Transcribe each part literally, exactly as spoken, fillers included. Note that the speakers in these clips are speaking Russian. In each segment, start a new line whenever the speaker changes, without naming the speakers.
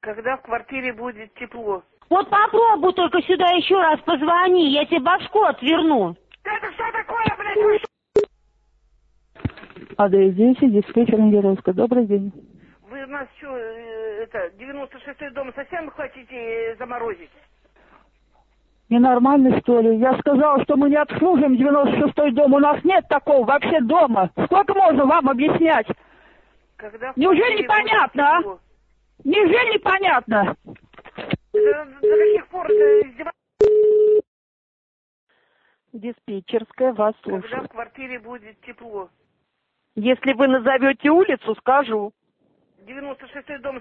Когда в квартире будет тепло.
Вот попробуй только сюда еще раз позвони, я тебе башку отверну.
Это что такое, блядь? Вы что?
Адрес десять, диспетчер Нигеровска. Добрый день.
Вы у нас что, э, это, девяносто шестой дом совсем хотите э, заморозить?
Ненормальный, что ли? Я сказал, что мы не обслуживаем девяносто шестой дом. У нас нет такого вообще дома. Сколько можно вам объяснять?
Когда в
Неужели
квартире
непонятно,
будет
а? Неужели непонятно?
До, до каких пор это издевательство?
Диспетчерская вас
Когда
слушает.
в квартире будет тепло?
Если вы назовете улицу, скажу.
девяносто шестой дом.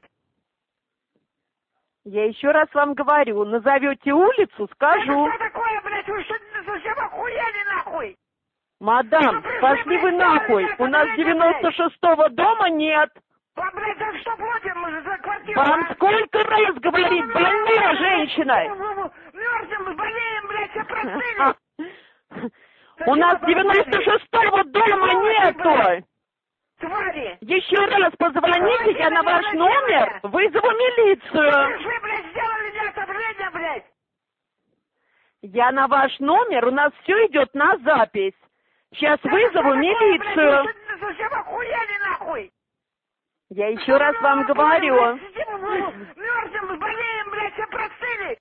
Я еще раз вам говорю, назовете улицу, скажу.
Это что такое, блядь? Вы что, совсем охуели нахуй?
Мадам, пошли вы нахуй. У нас девяносто шестого дома нет.
А, блядь, за что платим? Мы же за квартиру,
Вам
а?
сколько раз говорить, больная женщина?
Мерзнем, болеем, блядь, все простыли.
У нас девяносто шестого дома нету.
Твари!
Еще раз позвоните, я на ваш номер вызову милицию.
Вы, блядь, сделали мне отопление, блядь!
Я на ваш номер, у нас все идет на запись. Сейчас вызову милицию.
Вы совсем охуели, нахуй!
Я еще раз вам говорю.
Мерзнем, болеем, блядь, все простыли!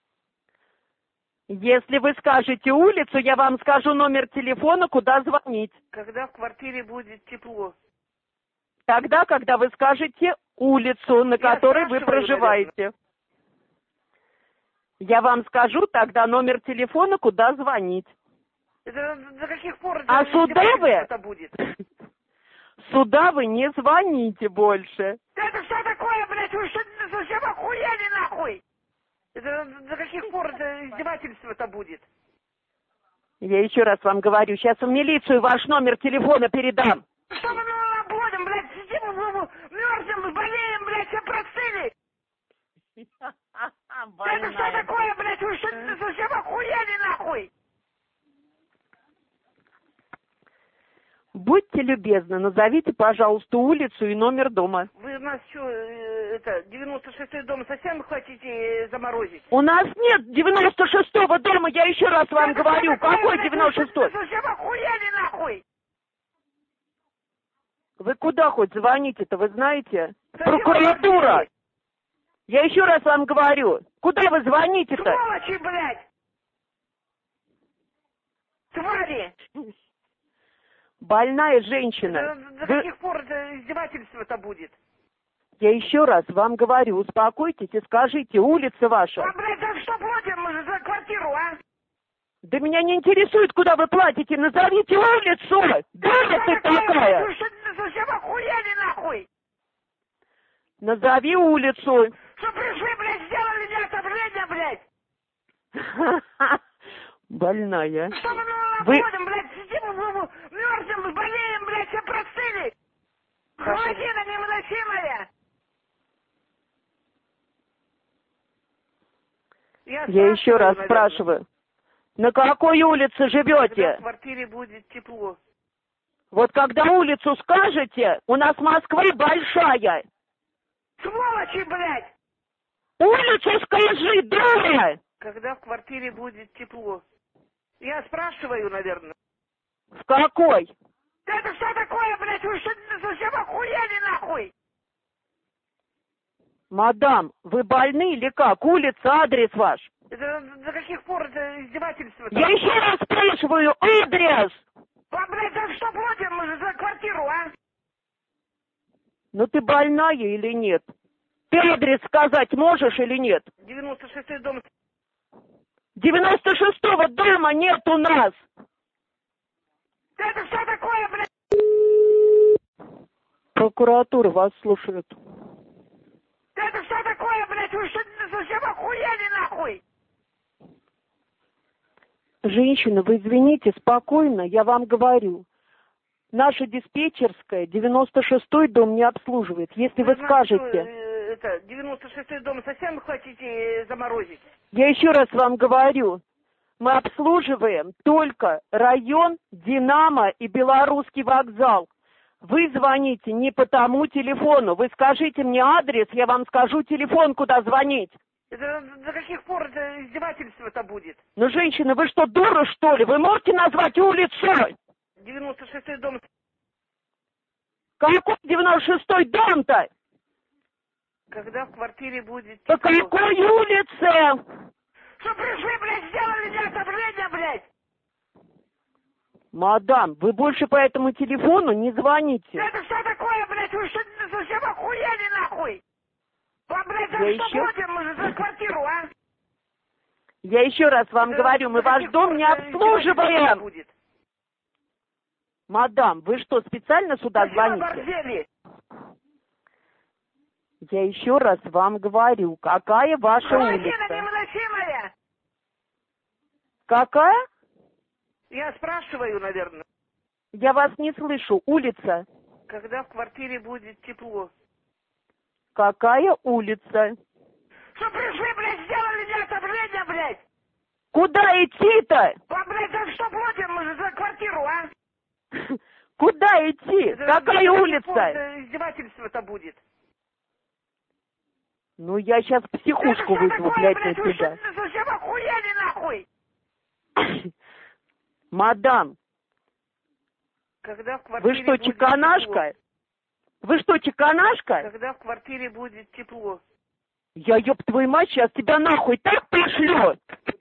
Если вы скажете улицу, я вам скажу номер телефона, куда звонить.
Когда в квартире будет тепло?
Тогда, когда вы скажете улицу, на
Я
которой вы
спрашиваю,
проживаете. Я вам скажу тогда номер телефона, куда звонить.
Это до каких пор
А сюда вы?
это будет?
Сюда вы не звоните больше.
Это что такое, блядь? Вы что, совсем охуели, нахуй? Это до каких пор это издевательство-то будет?
Я еще раз вам говорю, сейчас в милицию ваш номер телефона передам.
Что мы будем, блядь, сидим, мерзнем, болеем, блядь, все простыли. Это что такое, блядь? Вы что, совсем охуели, нахуй?
Будьте любезны, назовите, пожалуйста, улицу и номер дома.
Вы у нас что, э, это, девяносто шестой дом совсем хотите э, заморозить?
У нас нет девяносто шестого дома, я еще раз вам
Это
говорю.
что такое,
Какой
блядь?
девяносто шестой?
Вы совсем охуели, нахуй?
Вы куда хоть звоните-то, вы знаете?
Совсем
Прокуратура!
охуели?
Я еще раз вам говорю. Куда вы звоните-то?
Сволочи, блядь! Твари!
Больная женщина.
До, до
Вы-
каких пор это издевательство-то будет?
Я еще раз вам говорю, успокойтесь и скажите, улица ваша.
А, блядь, за что платим мы же за квартиру, а?
Да меня не интересует, куда вы платите, назовите улицу! Дура ты такая!
Вы что, совсем охуели, нахуй?
Назови улицу.
Что пришли, блядь, сделали мне отопление, блядь?
Больная.
Что мы
Вы-
находим, блядь, сидим, мерзнем, болеем, блядь, все простыли. Холодина невыносимая.
Я еще раз
наверное,
спрашиваю. На какой улице
Когда
живете?
в квартире будет тепло.
Вот когда улицу скажете, у нас Москва большая.
Сволочи, блядь!
Улицу скажи, дура!
Когда в квартире будет тепло. Я спрашиваю, наверное.
В какой?
Это что такое, блядь? Вы что, совсем охуели, нахуй?
Мадам, вы больны или как? Улица, адрес ваш.
Это до каких пор это издевательство?
Я еще раз спрашиваю, адрес!
А, блядь, за что платим мы же за квартиру, а?
Ну ты больная или нет? Ты адрес сказать можешь или нет?
девяносто шестой дом.
девяносто шестого дома нет у нас.
Это что такое, блядь?
Прокуратура вас слушает.
Это что такое, блядь? Вы что, совсем охуели, нахуй?
Женщина, вы извините, спокойно, я вам говорю. Наша диспетчерская девяносто шестой дом не обслуживает. Если вы
Вы знаете, что,
скажете...
э, это, девяносто шестой дом совсем хотите э, заморозить?
Я еще раз вам говорю. Мы обслуживаем только район Динамо и Белорусский вокзал. Вы звоните не по тому телефону. Вы скажите мне адрес, я вам скажу телефон, куда звонить.
Это до каких пор это издевательство-то будет?
Ну, женщина, вы что, дура, что ли? Вы можете назвать улицу?
девяносто шестой дом.
Какой девяносто шестой дом-то?
Когда в квартире будет...
По какой улице?
Что пришли, блядь, сделали мне отопление, блядь?
Мадам, вы больше по этому телефону не звоните.
Это что такое, блядь? Вы что, совсем охуели, нахуй? Вам, блядь, за
Я
что
еще-
платим мы же за квартиру, а?
Я еще раз вам
Это
говорю, мы
до
ваш
каких
дом
пор
не
это издевательство
обслуживаем.
будет?
Мадам, вы что, специально сюда
Зачем вы
звоните?
борзели?
Я еще раз вам говорю, какая ваша
Холодина
улица?
невыносимая!
Какая?
Я спрашиваю, наверное,
Я вас не слышу. Улица?
когда в квартире будет тепло.
Какая улица?
Что пришли, блядь, сделали мне отопление, блядь?
Куда идти-то?
Вам, блядь, за что платим мы же за квартиру, а?
Куда идти?
Это
Какая
до каких пор
улица?
это издевательство-то будет?
Ну, я сейчас психушку
Это что
вызову,
такое,
блядь,
блядь,
на
вы
тебя.
что, совсем охуели, нахуй?
Мадам,
Когда в квартире
вы что,
будет
чеканашка? Вы что,
тепло.
чеканашка?
Когда в квартире будет тепло.
Я, ёб твою мать, сейчас тебя нахуй так пришлю.